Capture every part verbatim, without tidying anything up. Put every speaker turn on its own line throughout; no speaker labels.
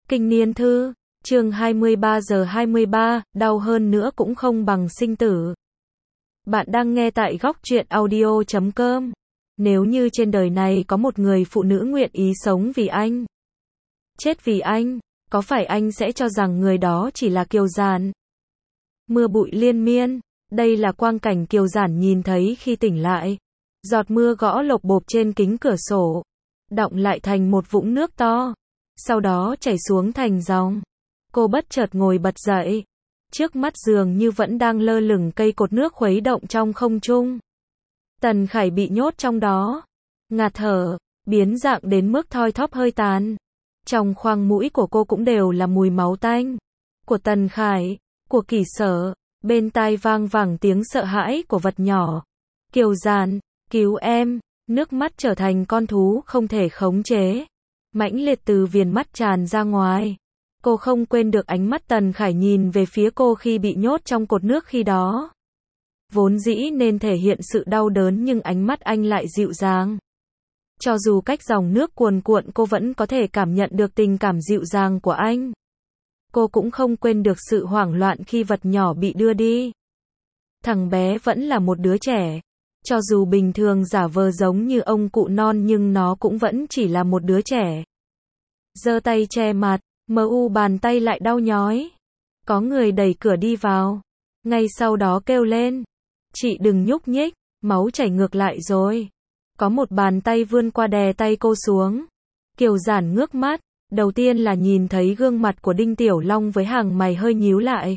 Kinh niên thư, chương hai mươi ba giờ hai mươi ba, đau hơn nữa cũng không bằng sinh tử. Bạn đang nghe tại góc truyện audio chấm com. Nếu như trên đời này có một người phụ nữ nguyện ý sống vì anh, chết vì anh, có phải anh sẽ cho rằng người đó chỉ là Kiều Giản? Mưa bụi liên miên, đây là quang cảnh Kiều Giản nhìn thấy khi tỉnh lại. Giọt mưa gõ lộp bộp trên kính cửa sổ, đọng lại thành một vũng nước to, sau đó chảy xuống thành dòng. Cô bất chợt ngồi bật dậy. Trước mắt dường như vẫn đang lơ lửng cây cột nước khuấy động trong không trung. Tần Khải bị nhốt trong đó, ngạt thở, biến dạng đến mức thoi thóp hơi tàn. Trong khoang mũi của cô cũng đều là mùi máu tanh. Của Tần Khải, của Kỷ Sở, bên tai vang vẳng tiếng sợ hãi của vật nhỏ. Kiều Giản, cứu em, nước mắt trở thành con thú không thể khống chế. Mãnh liệt từ viền mắt tràn ra ngoài. Cô không quên được ánh mắt Tần Khải nhìn về phía cô khi bị nhốt trong cột nước khi đó. Vốn dĩ nên thể hiện sự đau đớn nhưng ánh mắt anh lại dịu dàng. Cho dù cách dòng nước cuồn cuộn cô vẫn có thể cảm nhận được tình cảm dịu dàng của anh. Cô cũng không quên được sự hoảng loạn khi vật nhỏ bị đưa đi. Thằng bé vẫn là một đứa trẻ. Cho dù bình thường giả vờ giống như ông cụ non nhưng nó cũng vẫn chỉ là một đứa trẻ. Giơ tay che mặt, mờ u bàn tay lại đau nhói. Có người đẩy cửa đi vào. Ngay sau đó kêu lên. Chị đừng nhúc nhích, máu chảy ngược lại rồi. Có một bàn tay vươn qua đè tay cô xuống. Kiều Giản ngước mắt. Đầu tiên là nhìn thấy gương mặt của Đinh Tiểu Long với hàng mày hơi nhíu lại.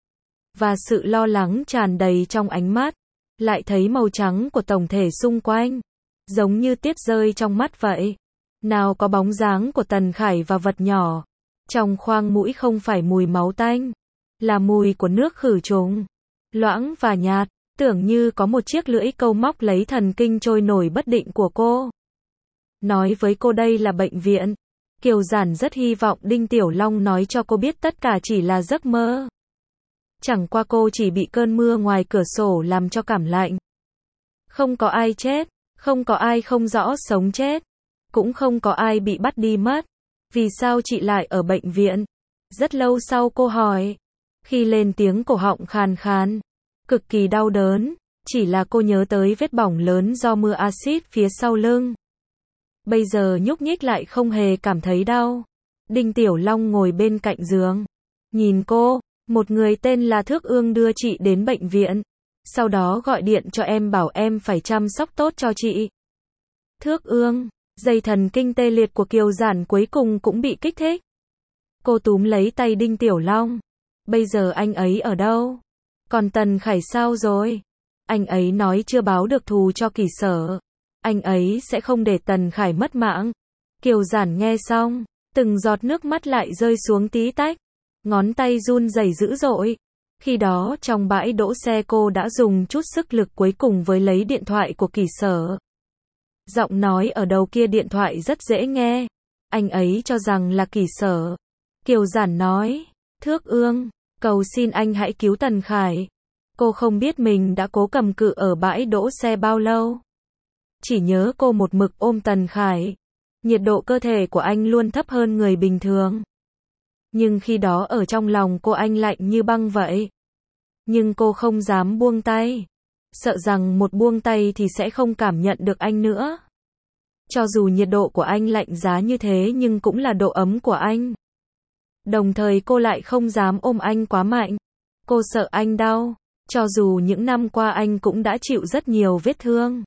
Và sự lo lắng tràn đầy trong ánh mắt. Lại thấy màu trắng của tổng thể xung quanh. Giống như tiết rơi trong mắt vậy. Nào có bóng dáng của Tần Khải và vật nhỏ. Trong khoang mũi không phải mùi máu tanh. Là mùi của nước khử trùng. Loãng và nhạt. Tưởng như có một chiếc lưỡi câu móc lấy thần kinh trôi nổi bất định của cô. Nói với cô đây là bệnh viện. Kiều Giản rất hy vọng Đinh Tiểu Long nói cho cô biết tất cả chỉ là giấc mơ. Chẳng qua cô chỉ bị cơn mưa ngoài cửa sổ làm cho cảm lạnh. Không có ai chết, không có ai không rõ sống chết, cũng không có ai bị bắt đi mất. Vì sao chị lại ở bệnh viện? Rất lâu sau cô hỏi. Khi lên tiếng cổ họng khàn khàn, cực kỳ đau đớn, chỉ là cô nhớ tới vết bỏng lớn do mưa axit phía sau lưng. Bây giờ nhúc nhích lại không hề cảm thấy đau. Đinh Tiểu Long ngồi bên cạnh giường, nhìn cô. Một người tên là Thước Ương đưa chị đến bệnh viện. Sau đó gọi điện cho em bảo em phải chăm sóc tốt cho chị. Thước Ương, dây thần kinh tê liệt của Kiều Giản cuối cùng cũng bị kích thích. Cô túm lấy tay Đinh Tiểu Long. Bây giờ anh ấy ở đâu? Còn Tần Khải sao rồi? Anh ấy nói chưa báo được thù cho Kỷ Sở. Anh ấy sẽ không để Tần Khải mất mạng. Kiều Giản nghe xong, từng giọt nước mắt lại rơi xuống tí tách. Ngón tay run rẩy dữ dội. Khi đó trong bãi đỗ xe cô đã dùng chút sức lực cuối cùng với lấy điện thoại của Kỷ Sở. Giọng nói ở đầu kia điện thoại rất dễ nghe. Anh ấy cho rằng là Kỷ Sở. Kiều Giản nói. Thước Ương, cầu xin anh hãy cứu Tần Khải. Cô không biết mình đã cố cầm cự ở bãi đỗ xe bao lâu. Chỉ nhớ cô một mực ôm Tần Khải. Nhiệt độ cơ thể của anh luôn thấp hơn người bình thường. Nhưng khi đó ở trong lòng cô anh lạnh như băng vậy. Nhưng cô không dám buông tay. Sợ rằng một buông tay thì sẽ không cảm nhận được anh nữa. Cho dù nhiệt độ của anh lạnh giá như thế nhưng cũng là độ ấm của anh. Đồng thời cô lại không dám ôm anh quá mạnh. Cô sợ anh đau. Cho dù những năm qua anh cũng đã chịu rất nhiều vết thương.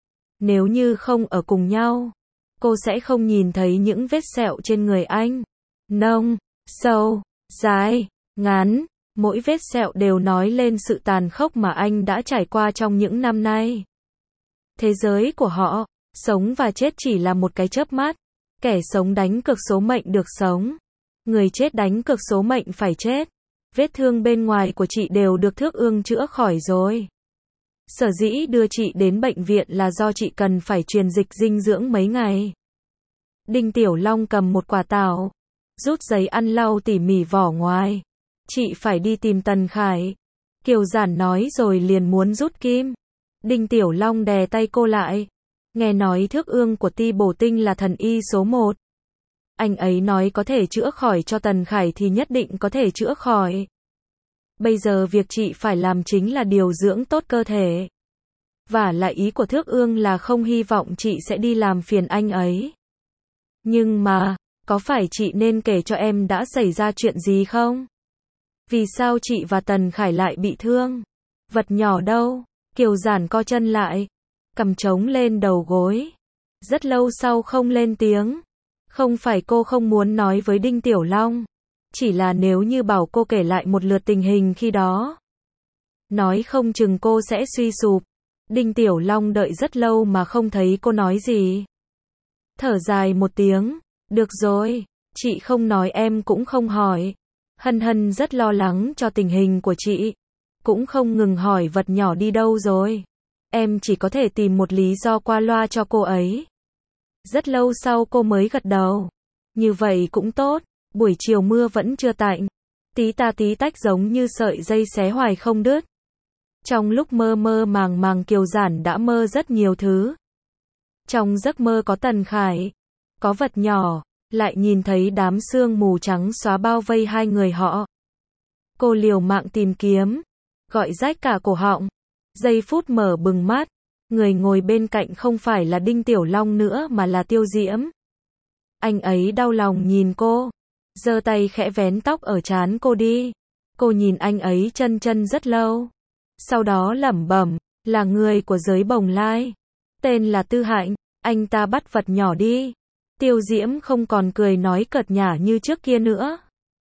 Nếu như không ở cùng nhau, cô sẽ không nhìn thấy những vết sẹo trên người anh. Nông, sâu, dài, ngắn, mỗi vết sẹo đều nói lên sự tàn khốc mà anh đã trải qua trong những năm nay. Thế giới của họ, sống và chết chỉ là một cái chớp mắt. Kẻ sống đánh cược số mệnh được sống. Người chết đánh cược số mệnh phải chết. Vết thương bên ngoài của chị đều được Thước Ương chữa khỏi rồi. Sở dĩ đưa chị đến bệnh viện là do chị cần phải truyền dịch dinh dưỡng mấy ngày. Đinh Tiểu Long cầm một quả táo, rút giấy ăn lau tỉ mỉ vỏ ngoài. Chị phải đi tìm Tần Khải. Kiều Giản nói rồi liền muốn rút kim. Đinh Tiểu Long đè tay cô lại. Nghe nói Thước Ương của Ti Bổ Tinh là thần y số một. Anh ấy nói có thể chữa khỏi cho Tần Khải thì nhất định có thể chữa khỏi. Bây giờ việc chị phải làm chính là điều dưỡng tốt cơ thể. Và lại ý của Thước Ương là không hy vọng chị sẽ đi làm phiền anh ấy. Nhưng mà, có phải chị nên kể cho em đã xảy ra chuyện gì không? Vì sao chị và Tần Khải lại bị thương? Vật nhỏ đâu? Kiều Giản co chân lại, cầm trống lên đầu gối. Rất lâu sau không lên tiếng. Không phải cô không muốn nói với Đinh Tiểu Long. Chỉ là nếu như bảo cô kể lại một lượt tình hình khi đó, nói không chừng cô sẽ suy sụp. Đinh Tiểu Long đợi rất lâu mà không thấy cô nói gì. Thở dài một tiếng, được rồi, chị không nói em cũng không hỏi. Hân Hân rất lo lắng cho tình hình của chị. Cũng không ngừng hỏi vật nhỏ đi đâu rồi. Em chỉ có thể tìm một lý do qua loa cho cô ấy. Rất lâu sau cô mới gật đầu. Như vậy cũng tốt, buổi chiều mưa vẫn chưa tạnh. Tí ta tí tách giống như sợi dây xé hoài không đứt. Trong lúc mơ mơ màng màng Kiều Giản đã mơ rất nhiều thứ. Trong giấc mơ có Tần Khải, có vật nhỏ, lại nhìn thấy đám sương mù trắng xóa bao vây hai người họ. Cô liều mạng tìm kiếm, gọi rách cả cổ họng. Giây phút mở bừng mắt, người ngồi bên cạnh không phải là Đinh Tiểu Long nữa mà là Tiêu Diễm. Anh ấy đau lòng nhìn cô, giơ tay khẽ vén tóc ở trán cô đi. Cô nhìn anh ấy chân chân rất lâu. Sau đó lẩm bẩm, là người của giới Bồng Lai. Tên là Tư Hạnh, anh ta bắt vật nhỏ đi. Tiêu Diễm không còn cười nói cợt nhả như trước kia nữa.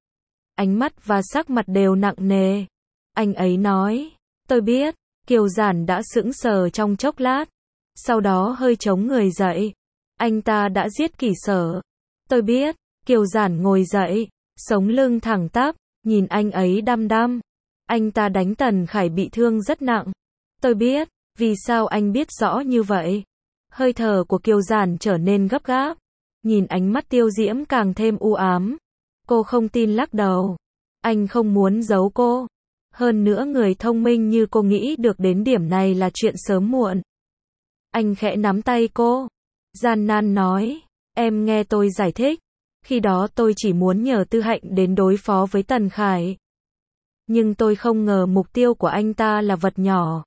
Ánh mắt và sắc mặt đều nặng nề. Anh ấy nói, tôi biết. Kiều Giản đã sững sờ trong chốc lát. Sau đó hơi chống người dậy. Anh ta đã giết Kỷ Sở. Tôi biết. Kiều Giản ngồi dậy, sống lưng thẳng tắp, nhìn anh ấy đăm đăm. Anh ta đánh Tần Khải bị thương rất nặng. Tôi biết. Vì sao anh biết rõ như vậy? Hơi thở của Kiều Giản trở nên gấp gáp. Nhìn ánh mắt Tiêu Diễm càng thêm u ám. Cô không tin lắc đầu. Anh không muốn giấu cô. Hơn nữa người thông minh như cô nghĩ được đến điểm này là chuyện sớm muộn. Anh khẽ nắm tay cô. Gian nan nói. Em nghe tôi giải thích. Khi đó tôi chỉ muốn nhờ Tư Hạnh đến đối phó với Tần Khải. Nhưng tôi không ngờ mục tiêu của anh ta là vật nhỏ.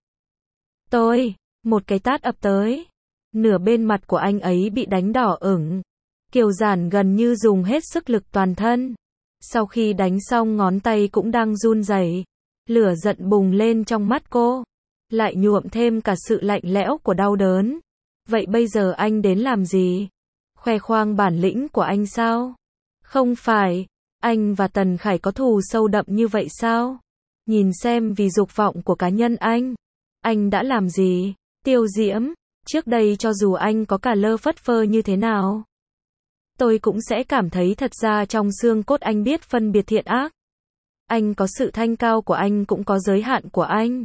Tôi, một cái tát ập tới. Nửa bên mặt của anh ấy bị đánh đỏ ửng. Kiều Giản gần như dùng hết sức lực toàn thân. Sau khi đánh xong ngón tay cũng đang run rẩy. Lửa giận bùng lên trong mắt cô. Lại nhuộm thêm cả sự lạnh lẽo của đau đớn. Vậy bây giờ anh đến làm gì? Khoe khoang bản lĩnh của anh sao? Không phải. Anh và Tần Khải có thù sâu đậm như vậy sao? Nhìn xem vì dục vọng của cá nhân anh. Anh đã làm gì? Tiêu Diễm. Trước đây cho dù anh có cả lơ phất phơ như thế nào, tôi cũng sẽ cảm thấy thật ra trong xương cốt anh biết phân biệt thiện ác. Anh có sự thanh cao của anh cũng có giới hạn của anh.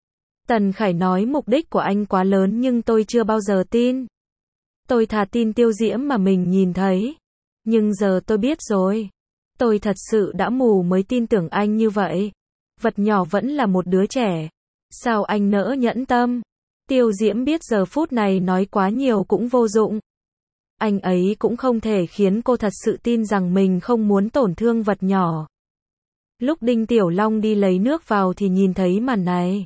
Tần Khải nói mục đích của anh quá lớn nhưng tôi chưa bao giờ tin. Tôi thà tin Tiêu Diễm mà mình nhìn thấy. Nhưng giờ tôi biết rồi. Tôi thật sự đã mù mới tin tưởng anh như vậy. Vật nhỏ vẫn là một đứa trẻ. Sao anh nỡ nhẫn tâm? Tiêu Diễm biết giờ phút này nói quá nhiều cũng vô dụng. Anh ấy cũng không thể khiến cô thật sự tin rằng mình không muốn tổn thương vật nhỏ. Lúc Đinh Tiểu Long đi lấy nước vào thì nhìn thấy màn này.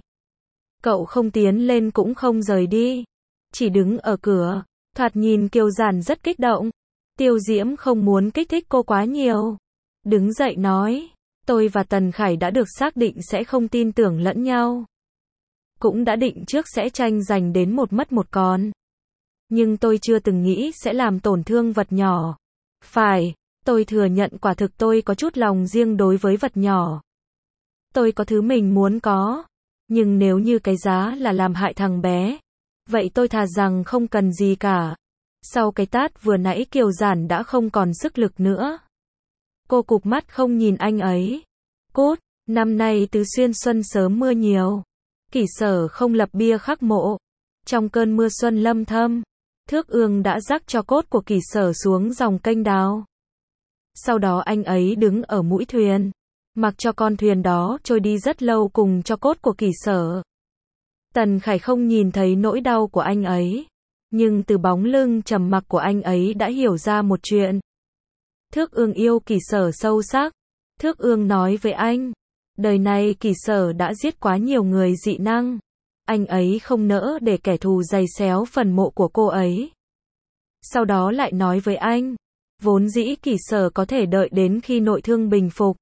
Cậu không tiến lên cũng không rời đi. Chỉ đứng ở cửa. Thoạt nhìn Kiều Giản rất kích động. Tiêu Diễm không muốn kích thích cô quá nhiều. Đứng dậy nói. Tôi và Tần Khải đã được xác định sẽ không tin tưởng lẫn nhau. Cũng đã định trước sẽ tranh giành đến một mất một còn. Nhưng tôi chưa từng nghĩ sẽ làm tổn thương vật nhỏ. Phải, tôi thừa nhận quả thực tôi có chút lòng riêng đối với vật nhỏ. Tôi có thứ mình muốn có. Nhưng nếu như cái giá là làm hại thằng bé, vậy tôi thà rằng không cần gì cả. Sau cái tát vừa nãy Kiều Giản đã không còn sức lực nữa. Cô cụp mắt không nhìn anh ấy. Cút, năm nay Tứ Xuyên xuân sớm mưa nhiều. Kỷ Sở không lập bia khắc mộ. Trong cơn mưa xuân lâm thâm, Thước Ương đã rắc cho cốt của Kỷ Sở xuống dòng kênh đào. Sau đó anh ấy đứng ở mũi thuyền, mặc cho con thuyền đó trôi đi rất lâu cùng cho cốt của Kỷ Sở. Tần Khải không nhìn thấy nỗi đau của anh ấy, nhưng từ bóng lưng trầm mặc của anh ấy đã hiểu ra một chuyện. Thước Ương yêu Kỳ Sở sâu sắc. Thước Ương nói với anh, đời này Kỳ Sở đã giết quá nhiều người dị năng. Anh ấy không nỡ để kẻ thù giày xéo phần mộ của cô ấy. Sau đó lại nói với anh, vốn dĩ Kỳ Sở có thể đợi đến khi nội thương bình phục.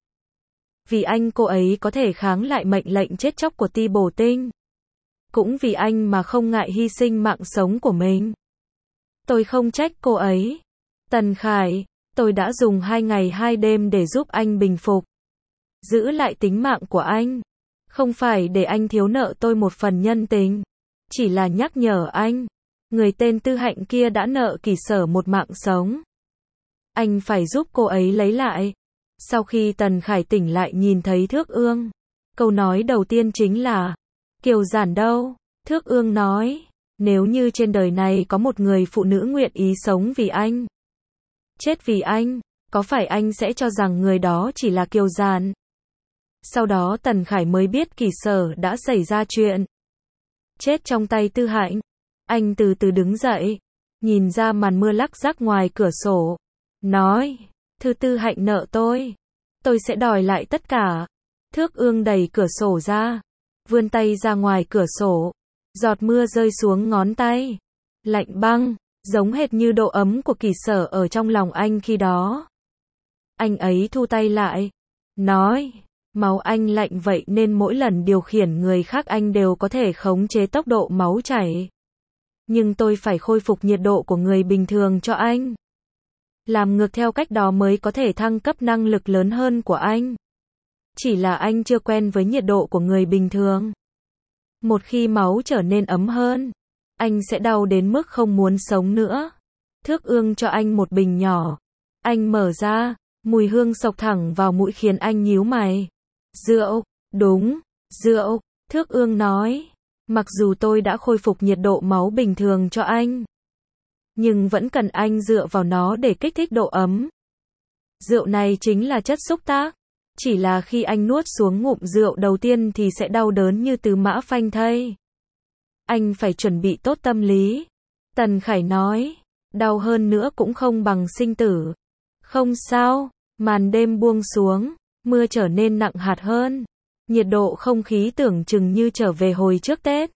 Vì anh cô ấy có thể kháng lại mệnh lệnh chết chóc của Ti Bổ Tinh. Cũng vì anh mà không ngại hy sinh mạng sống của mình. Tôi không trách cô ấy. Tần Khải, tôi đã dùng hai ngày hai đêm để giúp anh bình phục. Giữ lại tính mạng của anh. Không phải để anh thiếu nợ tôi một phần nhân tình. Chỉ là nhắc nhở anh. Người tên Tư Hạnh kia đã nợ Kỳ Sở một mạng sống. Anh phải giúp cô ấy lấy lại. Sau khi Tần Khải tỉnh lại nhìn thấy Thước Ương. Câu nói đầu tiên chính là, Kiều Giản đâu? Thước Ương nói, nếu như trên đời này có một người phụ nữ nguyện ý sống vì anh, chết vì anh, có phải anh sẽ cho rằng người đó chỉ là Kiều Giản? Sau đó Tần Khải mới biết Kỳ Sở đã xảy ra chuyện. Chết trong tay Tư Hạnh. Anh từ từ đứng dậy, nhìn ra màn mưa lắc rắc ngoài cửa sổ. Nói, Thư Tư Hạnh nợ tôi. Tôi sẽ đòi lại tất cả. Thước Ương đẩy cửa sổ ra. Vươn tay ra ngoài cửa sổ. Giọt mưa rơi xuống ngón tay. Lạnh băng, giống hệt như độ ấm của Kỳ Sở ở trong lòng anh khi đó. Anh ấy thu tay lại. Nói, máu anh lạnh vậy nên mỗi lần điều khiển người khác anh đều có thể khống chế tốc độ máu chảy. Nhưng tôi phải khôi phục nhiệt độ của người bình thường cho anh. Làm ngược theo cách đó mới có thể thăng cấp năng lực lớn hơn của anh. Chỉ là anh chưa quen với nhiệt độ của người bình thường. Một khi máu trở nên ấm hơn, anh sẽ đau đến mức không muốn sống nữa. Thước Ương cho anh một bình nhỏ. Anh mở ra, mùi hương xộc thẳng vào mũi khiến anh nhíu mày. Rượu, đúng, rượu, Thước Ương nói. Mặc dù tôi đã khôi phục nhiệt độ máu bình thường cho anh, nhưng vẫn cần anh dựa vào nó để kích thích độ ấm. Rượu này chính là chất xúc tác. Chỉ là khi anh nuốt xuống ngụm rượu đầu tiên thì sẽ đau đớn như tứ mã phanh thây. Anh phải chuẩn bị tốt tâm lý. Tần Khải nói, đau hơn nữa cũng không bằng sinh tử. Không sao, màn đêm buông xuống, mưa trở nên nặng hạt hơn. Nhiệt độ không khí tưởng chừng như trở về hồi trước Tết.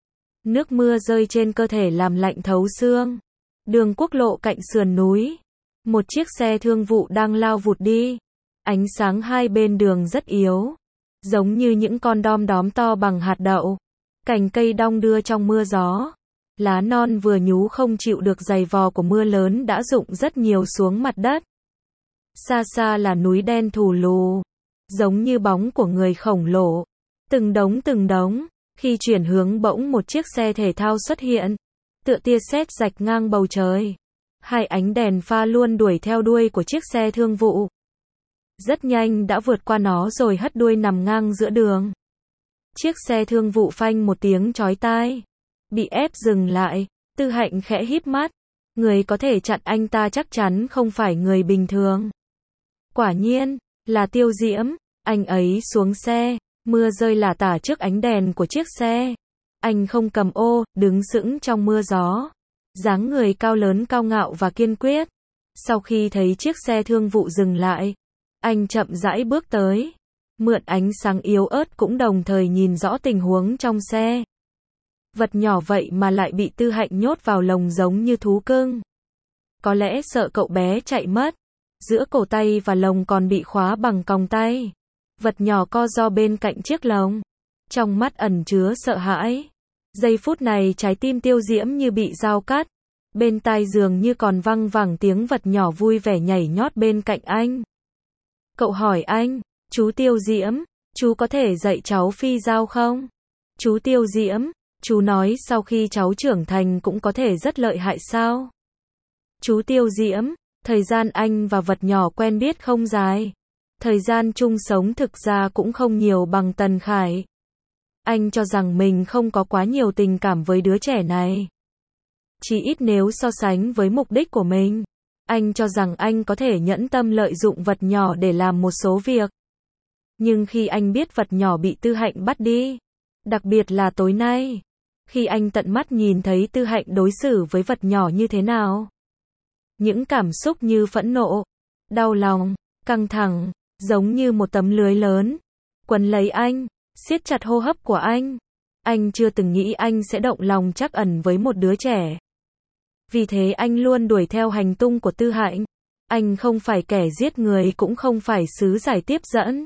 Nước mưa rơi trên cơ thể làm lạnh thấu xương. Đường quốc lộ cạnh sườn núi. Một chiếc xe thương vụ đang lao vụt đi. Ánh sáng hai bên đường rất yếu. Giống như những con đom đóm to bằng hạt đậu. Cành cây đong đưa trong mưa gió. Lá non vừa nhú không chịu được giày vò của mưa lớn đã rụng rất nhiều xuống mặt đất. Xa xa là núi đen thù lù. Giống như bóng của người khổng lồ. Từng đống từng đống. Khi chuyển hướng bỗng một chiếc xe thể thao xuất hiện. Tựa tia sét rạch ngang bầu trời. Hai ánh đèn pha luôn đuổi theo đuôi của chiếc xe thương vụ. Rất nhanh đã vượt qua nó rồi hất đuôi nằm ngang giữa đường. Chiếc xe thương vụ phanh một tiếng chói tai. Bị ép dừng lại. Tư Hạnh khẽ híp mắt. Người có thể chặn anh ta chắc chắn không phải người bình thường. Quả nhiên, là Tiêu Diễm. Anh ấy xuống xe. Mưa rơi lả tả trước ánh đèn của chiếc xe. Anh không cầm ô, đứng sững trong mưa gió. Dáng người cao lớn cao ngạo và kiên quyết. Sau khi thấy chiếc xe thương vụ dừng lại, anh chậm rãi bước tới. Mượn ánh sáng yếu ớt cũng đồng thời nhìn rõ tình huống trong xe. Vật nhỏ vậy mà lại bị Tư Hạnh nhốt vào lồng giống như thú cưng. Có lẽ sợ cậu bé chạy mất. Giữa cổ tay và lồng còn bị khóa bằng còng tay. Vật nhỏ co ro bên cạnh chiếc lồng. Trong mắt ẩn chứa sợ hãi. Giây phút này trái tim Tiêu Diễm như bị dao cắt. Bên tai dường như còn văng vẳng tiếng vật nhỏ vui vẻ nhảy nhót bên cạnh anh. Cậu hỏi anh, chú Tiêu Diễm, chú có thể dạy cháu phi dao không? Chú Tiêu Diễm, chú nói sau khi cháu trưởng thành cũng có thể rất lợi hại sao? Chú Tiêu Diễm, thời gian anh và vật nhỏ quen biết không dài. Thời gian chung sống thực ra cũng không nhiều bằng Tần Khải. Anh cho rằng mình không có quá nhiều tình cảm với đứa trẻ này. Chỉ ít nếu so sánh với mục đích của mình. Anh cho rằng anh có thể nhẫn tâm lợi dụng vật nhỏ để làm một số việc. Nhưng khi anh biết vật nhỏ bị Tư Hạnh bắt đi, đặc biệt là tối nay, khi anh tận mắt nhìn thấy Tư Hạnh đối xử với vật nhỏ như thế nào, những cảm xúc như phẫn nộ, đau lòng, căng thẳng, giống như một tấm lưới lớn, quấn lấy anh, siết chặt hô hấp của anh. Anh chưa từng nghĩ anh sẽ động lòng trắc ẩn với một đứa trẻ. Vì thế anh luôn đuổi theo hành tung của Tư Hạnh. Anh không phải kẻ giết người cũng không phải sứ giải tiếp dẫn.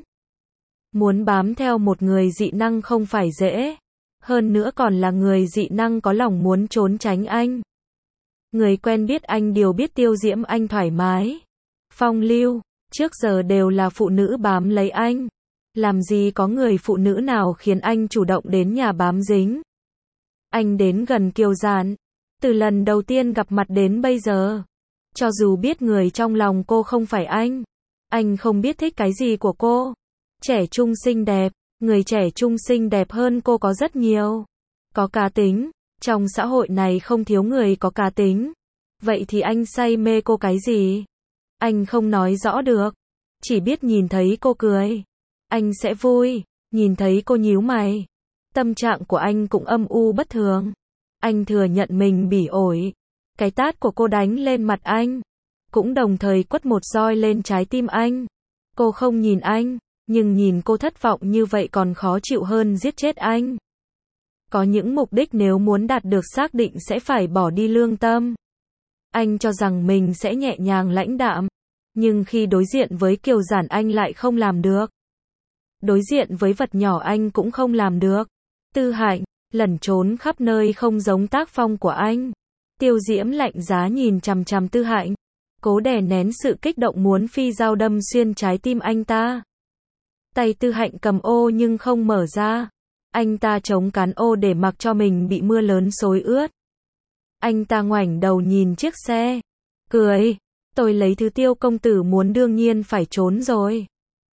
Muốn bám theo một người dị năng không phải dễ. Hơn nữa còn là người dị năng có lòng muốn trốn tránh anh. Người quen biết anh đều biết Tiêu Diễm anh thoải mái, phong lưu, trước giờ đều là phụ nữ bám lấy anh. Làm gì có người phụ nữ nào khiến anh chủ động đến nhà bám dính. Anh đến gần Kiều Giản, từ lần đầu tiên gặp mặt đến bây giờ. Cho dù biết người trong lòng cô không phải anh, anh không biết thích cái gì của cô. Trẻ trung xinh đẹp, người trẻ trung xinh đẹp hơn cô có rất nhiều. Có cá tính, trong xã hội này không thiếu người có cá tính. Vậy thì anh say mê cô cái gì? Anh không nói rõ được, chỉ biết nhìn thấy cô cười, anh sẽ vui, nhìn thấy cô nhíu mày. Tâm trạng của anh cũng âm u bất thường. Anh thừa nhận mình bỉ ổi. Cái tát của cô đánh lên mặt anh, cũng đồng thời quất một roi lên trái tim anh. Cô không nhìn anh, nhưng nhìn cô thất vọng như vậy còn khó chịu hơn giết chết anh. Có những mục đích nếu muốn đạt được xác định sẽ phải bỏ đi lương tâm. Anh cho rằng mình sẽ nhẹ nhàng lãnh đạm, nhưng khi đối diện với Kiều Giản anh lại không làm được. Đối diện với vật nhỏ anh cũng không làm được. Tư Hạnh, lẩn trốn khắp nơi không giống tác phong của anh. Tiêu Diễm lạnh giá nhìn chằm chằm Tư Hạnh, cố đè nén sự kích động muốn phi dao đâm xuyên trái tim anh ta. Tay Tư Hạnh cầm ô nhưng không mở ra. Anh ta chống cán ô để mặc cho mình bị mưa lớn xối ướt. Anh ta ngoảnh đầu nhìn chiếc xe, cười, tôi lấy thứ Tiêu công tử muốn đương nhiên phải trốn rồi.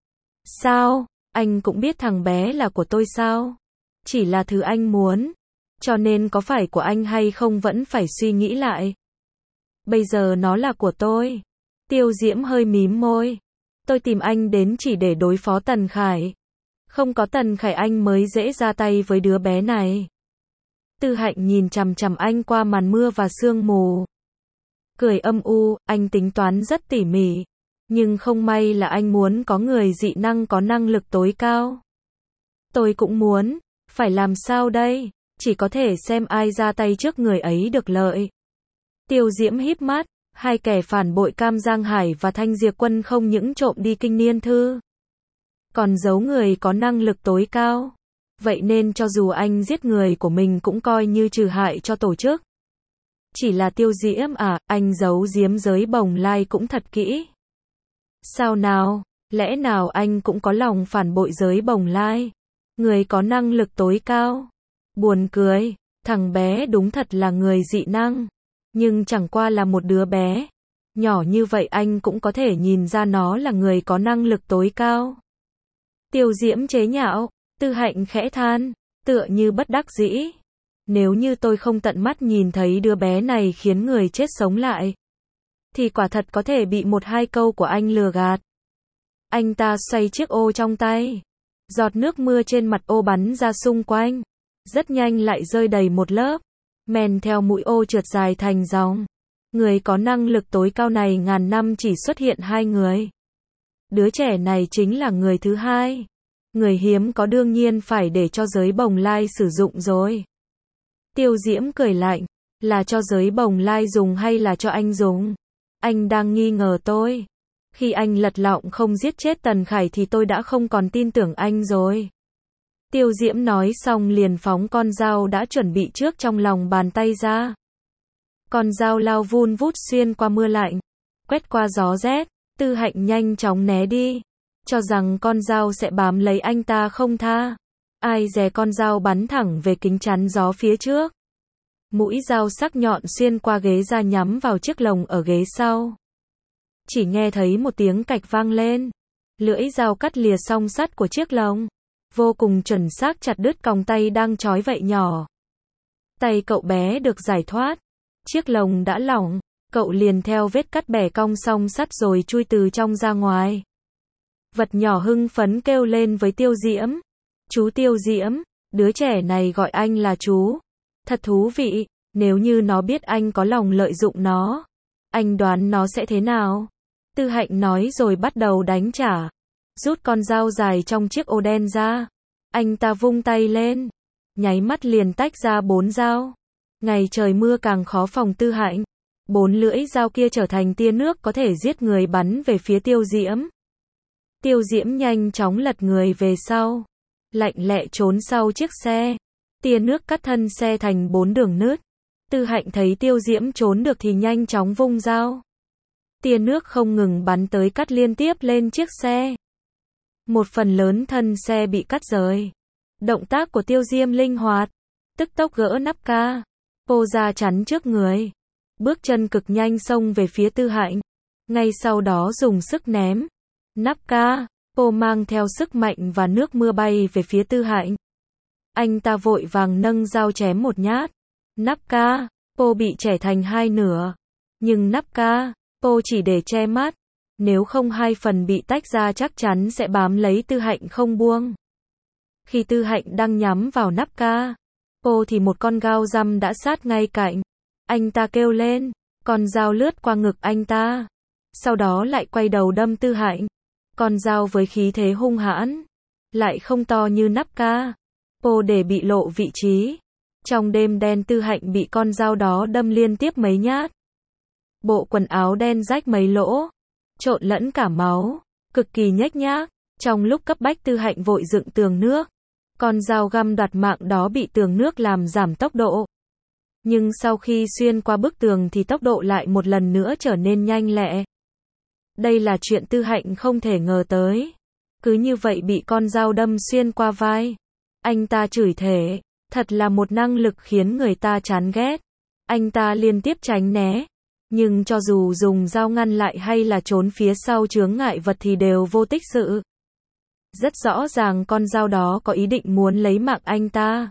Sao, anh cũng biết thằng bé là của tôi sao? Chỉ là thứ anh muốn, cho nên có phải của anh hay không vẫn phải suy nghĩ lại. Bây giờ nó là của tôi. Tiêu Diễm hơi mím môi. Tôi tìm anh đến chỉ để đối phó Tần Khải. Không có Tần Khải anh mới dễ ra tay với đứa bé này. Tư Hạnh nhìn chằm chằm anh qua màn mưa và sương mù. Cười âm u, anh tính toán rất tỉ mỉ. Nhưng không may là anh muốn có người dị năng có năng lực tối cao. Tôi cũng muốn, phải làm sao đây? Chỉ có thể xem ai ra tay trước người ấy được lợi. Tiêu Diễm híp mắt, hai kẻ phản bội Cam Giang Hải và Thanh Diệp Quân không những trộm đi kinh niên thư, còn giấu người có năng lực tối cao. Vậy nên cho dù anh giết người của mình cũng coi như trừ hại cho tổ chức. Chỉ là Tiêu Diễm à, anh giấu giếm giới Bồng Lai cũng thật kỹ. Sao nào, lẽ nào anh cũng có lòng phản bội giới Bồng Lai? Người có năng lực tối cao. Buồn cười, thằng bé đúng thật là người dị năng. Nhưng chẳng qua là một đứa bé. Nhỏ như vậy anh cũng có thể nhìn ra nó là người có năng lực tối cao. Tiêu Diễm chế nhạo, Tư Hạnh khẽ than, tựa như bất đắc dĩ. Nếu như tôi không tận mắt nhìn thấy đứa bé này khiến người chết sống lại, thì quả thật có thể bị một hai câu của anh lừa gạt. Anh ta xoay chiếc ô trong tay. Giọt nước mưa trên mặt ô bắn ra xung quanh. Rất nhanh lại rơi đầy một lớp. Men theo mũi ô trượt dài thành dòng. Người có năng lực tối cao này ngàn năm chỉ xuất hiện hai người. Đứa trẻ này chính là người thứ hai. Người hiếm có đương nhiên phải để cho giới Bồng Lai sử dụng rồi. Tiêu Diễm cười lạnh. Là cho giới Bồng Lai dùng hay là cho anh dùng? Anh đang nghi ngờ tôi. Khi anh lật lọng không giết chết Tần Khải thì tôi đã không còn tin tưởng anh rồi. Tiêu Diễm nói xong liền phóng con dao đã chuẩn bị trước trong lòng bàn tay ra. Con dao lao vun vút xuyên qua mưa lạnh, quét qua gió rét. Tư Hạnh nhanh chóng né đi, cho rằng con dao sẽ bám lấy anh ta không tha. Ai dè con dao bắn thẳng về kính chắn gió phía trước. Mũi dao sắc nhọn xuyên qua ghế ra nhắm vào chiếc lồng ở ghế sau. Chỉ nghe thấy một tiếng cạch vang lên. Lưỡi dao cắt lìa song sắt của chiếc lồng. Vô cùng chuẩn xác chặt đứt còng tay đang trói vậy nhỏ. Tay cậu bé được giải thoát. Chiếc lồng đã lỏng. Cậu liền theo vết cắt bẻ cong song sắt rồi chui từ trong ra ngoài. Vật nhỏ hưng phấn kêu lên với Tiêu Diễm. Chú Tiêu Diễm, đứa trẻ này gọi anh là chú. Thật thú vị, nếu như nó biết anh có lòng lợi dụng nó, anh đoán nó sẽ thế nào? Tư Hạnh nói rồi bắt đầu đánh trả. Rút con dao dài trong chiếc ô đen ra. Anh ta vung tay lên. Nháy mắt liền tách ra bốn dao. Ngày trời mưa càng khó phòng Tư Hạnh. Bốn lưỡi dao kia trở thành tia nước có thể giết người bắn về phía Tiêu Diễm. Tiêu Diễm nhanh chóng lật người về sau. Lạnh lẹ trốn sau chiếc xe. Tia nước cắt thân xe thành bốn đường nứt. Tư Hạnh thấy Tiêu Diễm trốn được thì nhanh chóng vung dao. Tia nước không ngừng bắn tới cắt liên tiếp lên chiếc xe. Một phần lớn thân xe bị cắt rời. Động tác của Tiêu Diễm linh hoạt. Tức tốc gỡ nắp ca. Pô ra chắn trước người. Bước chân cực nhanh xông về phía Tư Hạnh. Ngay sau đó dùng sức ném. Nắp ca. Pô mang theo sức mạnh và nước mưa bay về phía Tư Hạnh. Anh ta vội vàng nâng dao chém một nhát. Nắp ca. Pô bị chẻ thành hai nửa. Nhưng nắp ca. Pô chỉ để che mắt. Nếu không hai phần bị tách ra chắc chắn sẽ bám lấy Tư Hạnh không buông. Khi Tư Hạnh đang nhắm vào nắp ca. Pô thì một con dao răm đã sát ngay cạnh. Anh ta kêu lên. Con dao lướt qua ngực anh ta. Sau đó lại quay đầu đâm Tư Hạnh. Con dao với khí thế hung hãn. Lại không to như nắp ca. Pô để bị lộ vị trí. Trong đêm đen Tư Hạnh bị con dao đó đâm liên tiếp mấy nhát. Bộ quần áo đen rách mấy lỗ. Trộn lẫn cả máu. Cực kỳ nhếch nhác. Trong lúc cấp bách Tư Hạnh vội dựng tường nước. Con dao găm đoạt mạng đó bị tường nước làm giảm tốc độ. Nhưng sau khi xuyên qua bức tường thì tốc độ lại một lần nữa trở nên nhanh lẹ. Đây là chuyện Tư Hạnh không thể ngờ tới. Cứ như vậy bị con dao đâm xuyên qua vai. Anh ta chửi thề. Thật là một năng lực khiến người ta chán ghét. Anh ta liên tiếp tránh né. Nhưng cho dù dùng dao ngăn lại hay là trốn phía sau chướng ngại vật thì đều vô tích sự. Rất rõ ràng con dao đó có ý định muốn lấy mạng anh ta.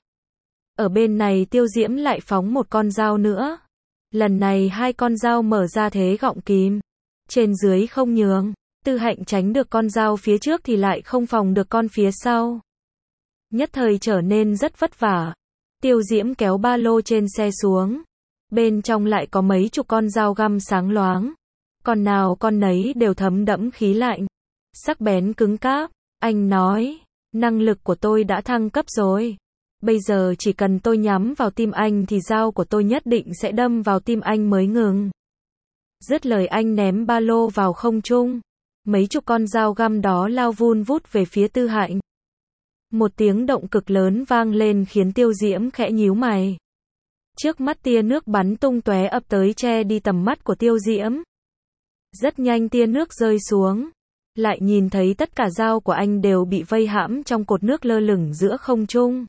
Ở bên này Tiêu Diễm lại phóng một con dao nữa. Lần này hai con dao mở ra thế gọng kìm. Trên dưới không nhường. Tư Hạnh tránh được con dao phía trước thì lại không phòng được con phía sau. Nhất thời trở nên rất vất vả. Tiêu Diễm kéo ba lô trên xe xuống. Bên trong lại có mấy chục con dao găm sáng loáng. Con nào con nấy đều thấm đẫm khí lạnh. Sắc bén cứng cáp. Anh nói, năng lực của tôi đã thăng cấp rồi. Bây giờ chỉ cần tôi nhắm vào tim anh thì dao của tôi nhất định sẽ đâm vào tim anh mới ngừng. Dứt lời anh ném ba lô vào không trung. Mấy chục con dao găm đó lao vun vút về phía Tư Hạnh. Một tiếng động cực lớn vang lên khiến Tiêu Diễm khẽ nhíu mày. Trước mắt tia nước bắn tung tóe ập tới che đi tầm mắt của Tiêu Diễm. Rất nhanh tia nước rơi xuống. Lại nhìn thấy tất cả dao của anh đều bị vây hãm trong cột nước lơ lửng giữa không trung.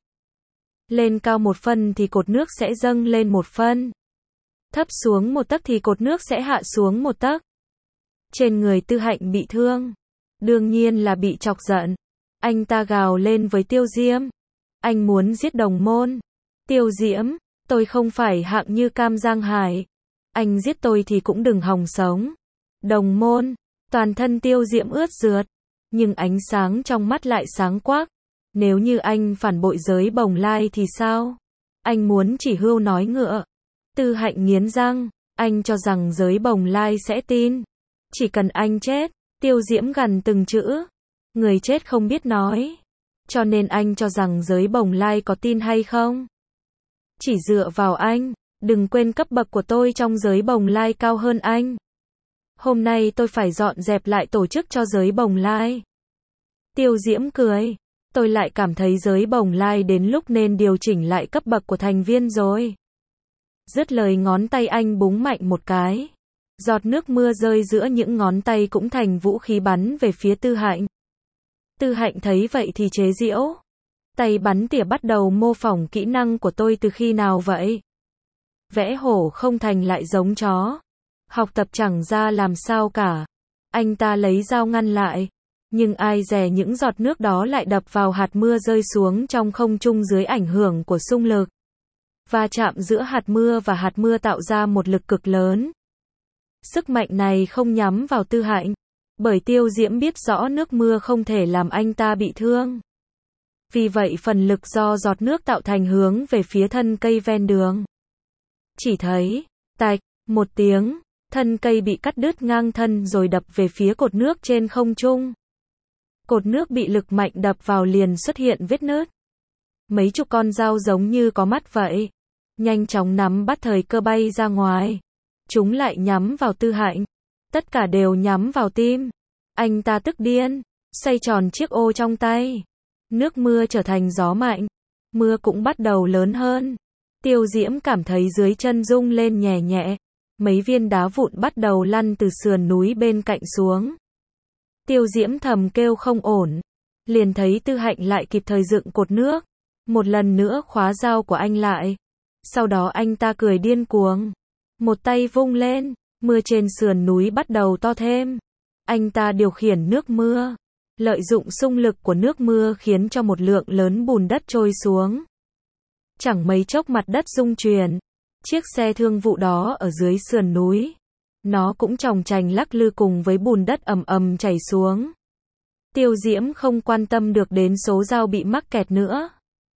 Lên cao một phân thì cột nước sẽ dâng lên một phân. Thấp xuống một tấc thì cột nước sẽ hạ xuống một tấc. Trên người Tư Hạnh bị thương. Đương nhiên là bị chọc giận. Anh ta gào lên với Tiêu Diễm. Anh muốn giết đồng môn. Tiêu Diễm, tôi không phải hạng như Cam Giang Hải. Anh giết tôi thì cũng đừng hòng sống. Đồng môn. Toàn thân Tiêu Diễm ướt rượt. Nhưng ánh sáng trong mắt lại sáng quắc. Nếu như anh phản bội giới Bồng Lai thì sao? Anh muốn chỉ hươu nói ngựa. Tư Hạnh nghiến răng. Anh cho rằng giới Bồng Lai sẽ tin. Chỉ cần anh chết. Tiêu Diễm gằn từng chữ. Người chết không biết nói. Cho nên anh cho rằng giới Bồng Lai có tin hay không? Chỉ dựa vào anh. Đừng quên cấp bậc của tôi trong giới Bồng Lai cao hơn anh. Hôm nay tôi phải dọn dẹp lại tổ chức cho giới Bồng Lai. Tiêu Diễm cười. Tôi lại cảm thấy giới Bồng Lai đến lúc nên điều chỉnh lại cấp bậc của thành viên rồi. Dứt lời ngón tay anh búng mạnh một cái. Giọt nước mưa rơi giữa những ngón tay cũng thành vũ khí bắn về phía Tư Hạnh. Tư Hạnh thấy vậy thì chế giễu. Tay bắn tỉa bắt đầu mô phỏng kỹ năng của tôi từ khi nào vậy? Vẽ hổ không thành lại giống chó. Học tập chẳng ra làm sao cả. Anh ta lấy dao ngăn lại. Nhưng ai dè những giọt nước đó lại đập vào hạt mưa rơi xuống trong không trung dưới ảnh hưởng của xung lực. Va chạm giữa hạt mưa và hạt mưa tạo ra một lực cực lớn. Sức mạnh này không nhắm vào Tư Hạnh. Bởi Tiêu Diễm biết rõ nước mưa không thể làm anh ta bị thương. Vì vậy phần lực do giọt nước tạo thành hướng về phía thân cây ven đường. Chỉ thấy, tạch, một tiếng, Thân cây bị cắt đứt ngang thân rồi đập về phía cột nước trên không trung. Cột nước bị lực mạnh đập vào liền xuất hiện vết nứt. Mấy chục con dao giống như có mắt vậy. Nhanh chóng nắm bắt thời cơ bay ra ngoài. Chúng lại nhắm vào Tư Hạnh. Tất cả đều nhắm vào tim. Anh ta tức điên. Xoay tròn chiếc ô trong tay. Nước mưa trở thành gió mạnh. Mưa cũng bắt đầu lớn hơn. Tiêu Diễm cảm thấy dưới chân rung lên nhẹ nhẹ. Mấy viên đá vụn bắt đầu lăn từ sườn núi bên cạnh xuống. Tiêu Diễm thầm kêu không ổn. Liền thấy Tư Hạnh lại kịp thời dựng cột nước. Một lần nữa khóa dao của anh lại. Sau đó anh ta cười điên cuồng. Một tay vung lên. Mưa trên sườn núi bắt đầu to thêm. Anh ta điều khiển nước mưa. Lợi dụng xung lực của nước mưa khiến cho một lượng lớn bùn đất trôi xuống. Chẳng mấy chốc mặt đất rung chuyển. Chiếc xe thương vụ đó ở dưới sườn núi. Nó cũng chòng chành lắc lư cùng với bùn đất ầm ầm chảy xuống. Tiêu Diễm không quan tâm được đến số dao bị mắc kẹt nữa.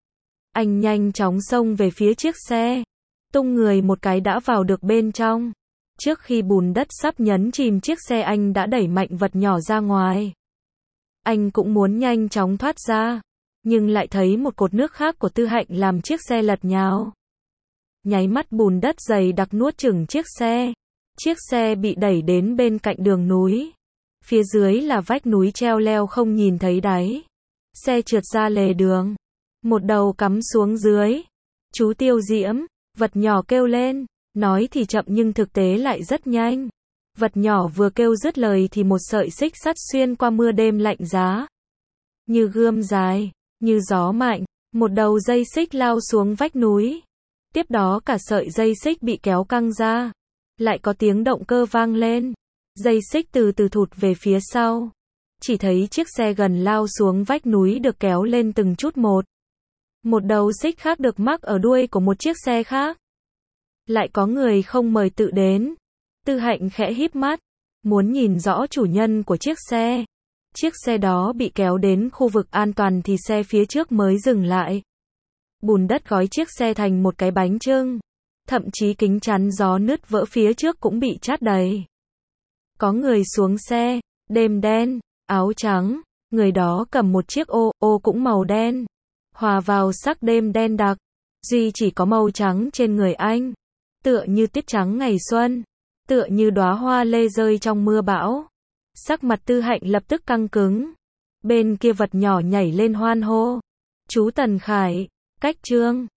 Anh nhanh chóng xông về phía chiếc xe. Tung người một cái đã vào được bên trong. Trước khi bùn đất sắp nhấn chìm chiếc xe anh đã đẩy mạnh vật nhỏ ra ngoài. Anh cũng muốn nhanh chóng thoát ra. Nhưng lại thấy một cột nước khác của Tư Hạnh làm chiếc xe lật nhào. Nháy mắt bùn đất dày đặc nuốt chửng chiếc xe. Chiếc xe bị đẩy đến bên cạnh đường núi. Phía dưới là vách núi treo leo không nhìn thấy đáy. Xe trượt ra lề đường. Một đầu cắm xuống dưới. Chú Tiêu Diễm, vật nhỏ kêu lên. Nói thì chậm nhưng thực tế lại rất nhanh. Vật nhỏ vừa kêu dứt lời thì một sợi xích sắt xuyên qua mưa đêm lạnh giá. Như gươm dài, như gió mạnh, một đầu dây xích lao xuống vách núi. Tiếp đó cả sợi dây xích bị kéo căng ra. Lại có tiếng động cơ vang lên. Dây xích từ từ thụt về phía sau. Chỉ thấy chiếc xe gần lao xuống vách núi được kéo lên từng chút một. Một đầu xích khác được mắc ở đuôi của một chiếc xe khác. Lại có người không mời tự đến. Tư Hạnh khẽ híp mắt, muốn nhìn rõ chủ nhân của chiếc xe. Chiếc xe đó bị kéo đến khu vực an toàn thì xe phía trước mới dừng lại. Bùn đất gói chiếc xe thành một cái bánh chưng. Thậm chí kính chắn gió nứt vỡ phía trước cũng bị chát đầy. Có người xuống xe, đêm đen, áo trắng, người đó cầm một chiếc ô, ô cũng màu đen. Hòa vào sắc đêm đen đặc, duy chỉ có màu trắng trên người anh. Tựa như tiết trắng ngày xuân, tựa như đóa hoa lê rơi trong mưa bão. Sắc mặt Tư Hạnh lập tức căng cứng. Bên kia vật nhỏ nhảy lên hoan hô. Chú Tần Khải, Cách Trương,